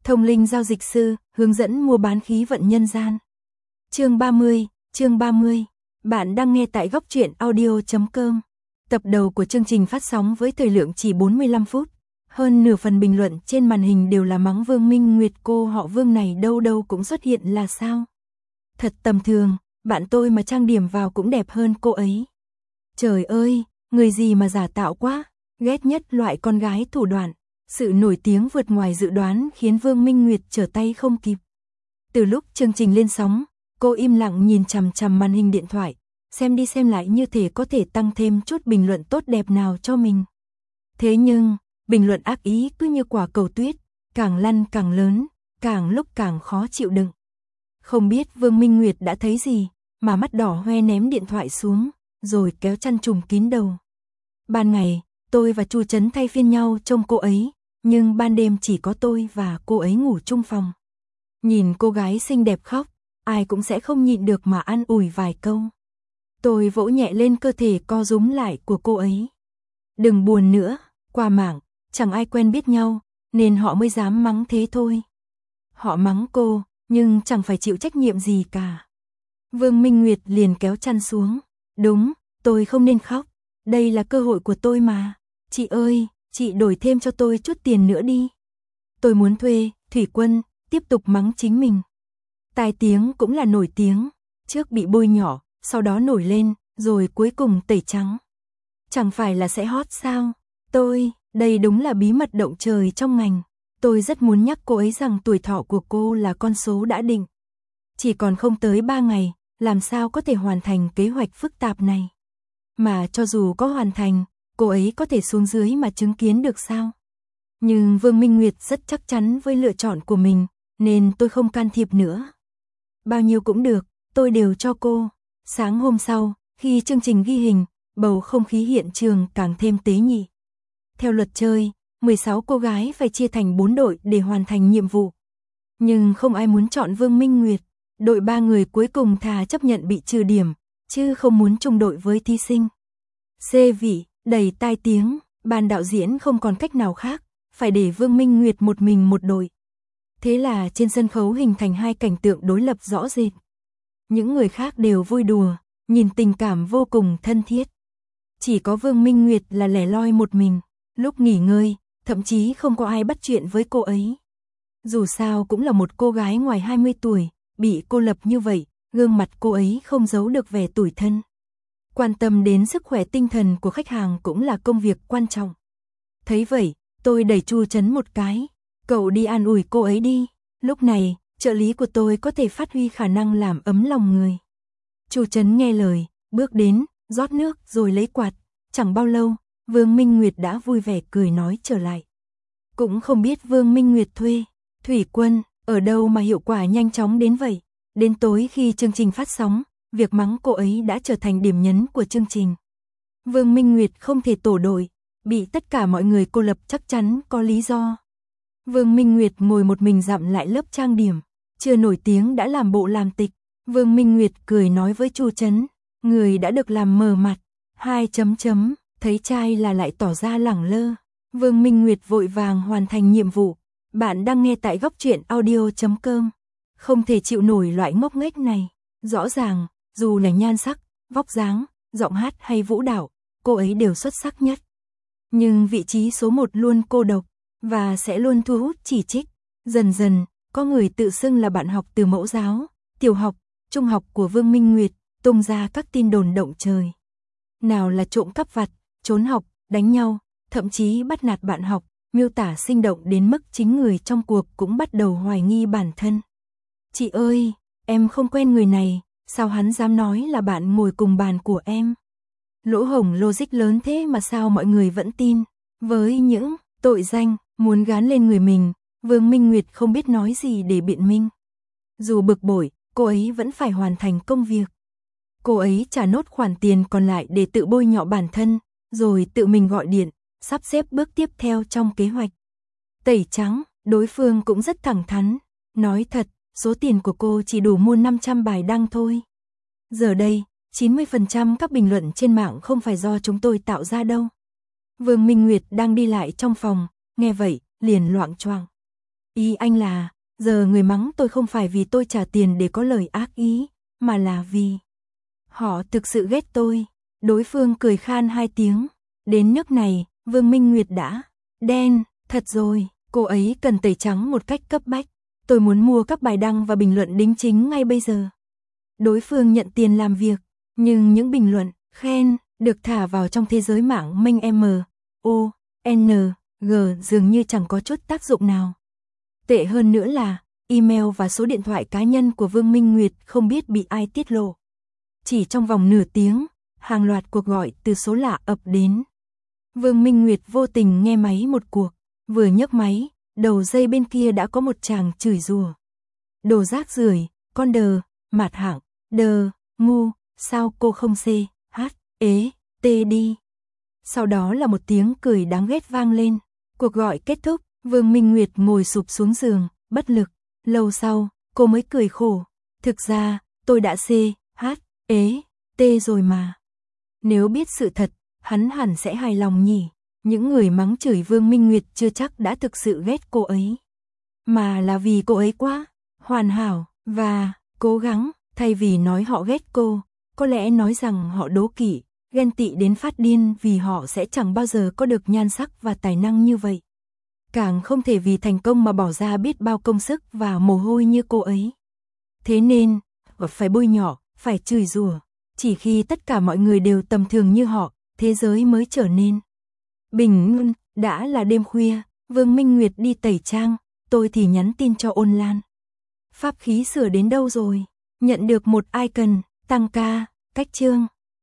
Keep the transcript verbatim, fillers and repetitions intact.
Thông linh giao dịch sư, hướng dẫn mua bán khí vận nhân gian. Chương ba mươi, chương ba mươi. Bạn đang nghe tại góc truyện audio chấm com. Tập đầu của chương trình phát sóng với thời lượng chỉ bốn mươi lăm phút. Hơn nửa phần bình luận trên màn hình đều là mắng Vương Minh Nguyệt, cô họ Vương này đâu đâu cũng xuất hiện là sao? Thật tầm thường, bạn tôi mà trang điểm vào cũng đẹp hơn cô ấy. Trời ơi, người gì mà giả tạo quá, ghét nhất loại con gái thủ đoạn. Sự nổi tiếng vượt ngoài dự đoán khiến Vương Minh Nguyệt trở tay không kịp. Từ lúc chương trình lên sóng, cô im lặng nhìn chằm chằm màn hình điện thoại, xem đi xem lại như thể có thể tăng thêm chút bình luận tốt đẹp nào cho mình. Thế nhưng, bình luận ác ý cứ như quả cầu tuyết, càng lăn càng lớn, càng lúc càng khó chịu đựng. Không biết Vương Minh Nguyệt đã thấy gì, mà mắt đỏ hoe ném điện thoại xuống, rồi kéo chăn trùm kín đầu. Ban ngày, tôi và Chu Trấn thay phiên nhau trông cô ấy, nhưng ban đêm chỉ có tôi và cô ấy ngủ chung phòng. Nhìn cô gái xinh đẹp khóc, ai cũng sẽ không nhịn được mà an ủi vài câu. Tôi vỗ nhẹ lên cơ thể co rúm lại của cô ấy. Đừng buồn nữa, qua mạng, chẳng ai quen biết nhau, nên họ mới dám mắng thế thôi. Họ mắng cô, nhưng chẳng phải chịu trách nhiệm gì cả. Vương Minh Nguyệt liền kéo chăn xuống. Đúng, tôi không nên khóc, đây là cơ hội của tôi mà. Chị ơi, chị đổi thêm cho tôi chút tiền nữa đi. Tôi muốn thuê, Thủy Quân, tiếp tục mắng chính mình. Tai tiếng cũng là nổi tiếng, trước bị bôi nhỏ, sau đó nổi lên, rồi cuối cùng tẩy trắng. Chẳng phải là sẽ hot sao? Tôi, đây đúng là bí mật động trời trong ngành. Tôi rất muốn nhắc cô ấy rằng tuổi thọ của cô là con số đã định. Chỉ còn không tới ba ngày, làm sao có thể hoàn thành kế hoạch phức tạp này? Mà cho dù có hoàn thành, cô ấy có thể xuống dưới mà chứng kiến được sao? Nhưng Vương Minh Nguyệt rất chắc chắn với lựa chọn của mình, nên tôi không can thiệp nữa. Bao nhiêu cũng được, tôi đều cho cô. Sáng hôm sau, khi chương trình ghi hình, bầu không khí hiện trường càng thêm tế nhị. Theo luật chơi, mười sáu cô gái phải chia thành bốn đội để hoàn thành nhiệm vụ. Nhưng không ai muốn chọn Vương Minh Nguyệt. Đội ba người cuối cùng thà chấp nhận bị trừ điểm, chứ không muốn chung đội với thí sinh. Xê vị, đầy tai tiếng, ban đạo diễn không còn cách nào khác, phải để Vương Minh Nguyệt một mình một đội. Thế là trên sân khấu hình thành hai cảnh tượng đối lập rõ rệt. Những người khác đều vui đùa, nhìn tình cảm vô cùng thân thiết. Chỉ có Vương Minh Nguyệt là lẻ loi một mình, lúc nghỉ ngơi, thậm chí không có ai bắt chuyện với cô ấy. Dù sao cũng là một cô gái ngoài hai mươi tuổi, bị cô lập như vậy, gương mặt cô ấy không giấu được vẻ tủi thân. Quan tâm đến sức khỏe tinh thần của khách hàng cũng là công việc quan trọng. Thấy vậy, tôi đẩy Chu Trấn một cái, cậu đi an ủi cô ấy đi, lúc này, trợ lý của tôi có thể phát huy khả năng làm ấm lòng người. Chu Trấn nghe lời, bước đến, rót nước rồi lấy quạt, chẳng bao lâu, Vương Minh Nguyệt đã vui vẻ cười nói trở lại. Cũng không biết Vương Minh Nguyệt thuê, Thủy Quân, ở đâu mà hiệu quả nhanh chóng đến vậy. Đến tối khi chương trình phát sóng, việc mắng cô ấy đã trở thành điểm nhấn của chương trình. Vương Minh Nguyệt không thể tổ đội, bị tất cả mọi người cô lập chắc chắn có lý do. Vương Minh Nguyệt ngồi một mình dặm lại lớp trang điểm, chưa nổi tiếng đã làm bộ làm tịch. Vương Minh Nguyệt cười nói với Chu Trấn, người đã được làm mờ mặt, hai chấm chấm, thấy trai là lại tỏ ra lẳng lơ. Vương Minh Nguyệt vội vàng hoàn thành nhiệm vụ. Bạn đang nghe tại góc truyện audio chấm com. Không thể chịu nổi loại ngốc nghếch này. Rõ ràng, dù là nhan sắc, vóc dáng, giọng hát hay vũ đạo, cô ấy đều xuất sắc nhất. Nhưng vị trí số một luôn cô độc, và sẽ luôn thu hút chỉ trích. Dần dần, có người tự xưng là bạn học từ mẫu giáo, tiểu học, trung học của Vương Minh Nguyệt, tung ra các tin đồn động trời. Nào là trộm cắp vặt, trốn học, đánh nhau, thậm chí bắt nạt bạn học, miêu tả sinh động đến mức chính người trong cuộc cũng bắt đầu hoài nghi bản thân. Chị ơi, em không quen người này, sao hắn dám nói là bạn ngồi cùng bàn của em? Lỗ hổng logic lớn thế mà sao mọi người vẫn tin? Với những tội danh muốn gán lên người mình, Vương Minh Nguyệt không biết nói gì để biện minh. Dù bực bội, cô ấy vẫn phải hoàn thành công việc. Cô ấy trả nốt khoản tiền còn lại để tự bôi nhọ bản thân, rồi tự mình gọi điện, sắp xếp bước tiếp theo trong kế hoạch. Tẩy trắng, đối phương cũng rất thẳng thắn. Nói thật, số tiền của cô chỉ đủ mua năm trăm bài đăng thôi. Giờ đây, chín mươi phần trăm các bình luận trên mạng không phải do chúng tôi tạo ra đâu. Vương Minh Nguyệt đang đi lại trong phòng, nghe vậy, liền loạng choạng. Ý anh là, giờ người mắng tôi không phải vì tôi trả tiền để có lời ác ý, mà là vì họ thực sự ghét tôi. Đối phương cười khan hai tiếng. Đến nước này, Vương Minh Nguyệt đã đen, thật rồi, cô ấy cần tẩy trắng một cách cấp bách. Tôi muốn mua các bài đăng và bình luận đính chính ngay bây giờ. Đối phương nhận tiền làm việc, nhưng những bình luận, khen, được thả vào trong thế giới mạng mênh M, O, N, G dường như chẳng có chút tác dụng nào. Tệ hơn nữa là, email và số điện thoại cá nhân của Vương Minh Nguyệt không biết bị ai tiết lộ. Chỉ trong vòng nửa tiếng, hàng loạt cuộc gọi từ số lạ ập đến. Vương Minh Nguyệt vô tình nghe máy một cuộc, vừa nhấc máy, đầu dây bên kia đã có một chàng chửi rủa. Đồ rác rưởi, con đờ, mạt hạng, đờ, ngu, sao cô không xê, hát, ế, tê đi. Sau đó là một tiếng cười đáng ghét vang lên. Cuộc gọi kết thúc, Vương Minh Nguyệt ngồi sụp xuống giường, bất lực. Lâu sau, cô mới cười khổ. Thực ra, tôi đã xê, hát, ế, tê rồi mà. Nếu biết sự thật, hắn hẳn sẽ hài lòng nhỉ. Những người mắng chửi Vương Minh Nguyệt chưa chắc đã thực sự ghét cô ấy, mà là vì cô ấy quá hoàn hảo và cố gắng. Thay vì nói họ ghét cô, có lẽ nói rằng họ đố kỵ, ghen tị đến phát điên vì họ sẽ chẳng bao giờ có được nhan sắc và tài năng như vậy. Càng không thể vì thành công mà bỏ ra biết bao công sức và mồ hôi như cô ấy. Thế nên, phải bôi nhọ, phải chửi rủa. Chỉ khi tất cả mọi người đều tầm thường như họ, thế giới mới trở nên bình yên. Đã là đêm khuya, Vương Minh Nguyệt đi tẩy trang, tôi thì nhắn tin cho Ôn Lan. Pháp khí sửa đến đâu rồi? Nhận được một icon, tăng ca, cách chương.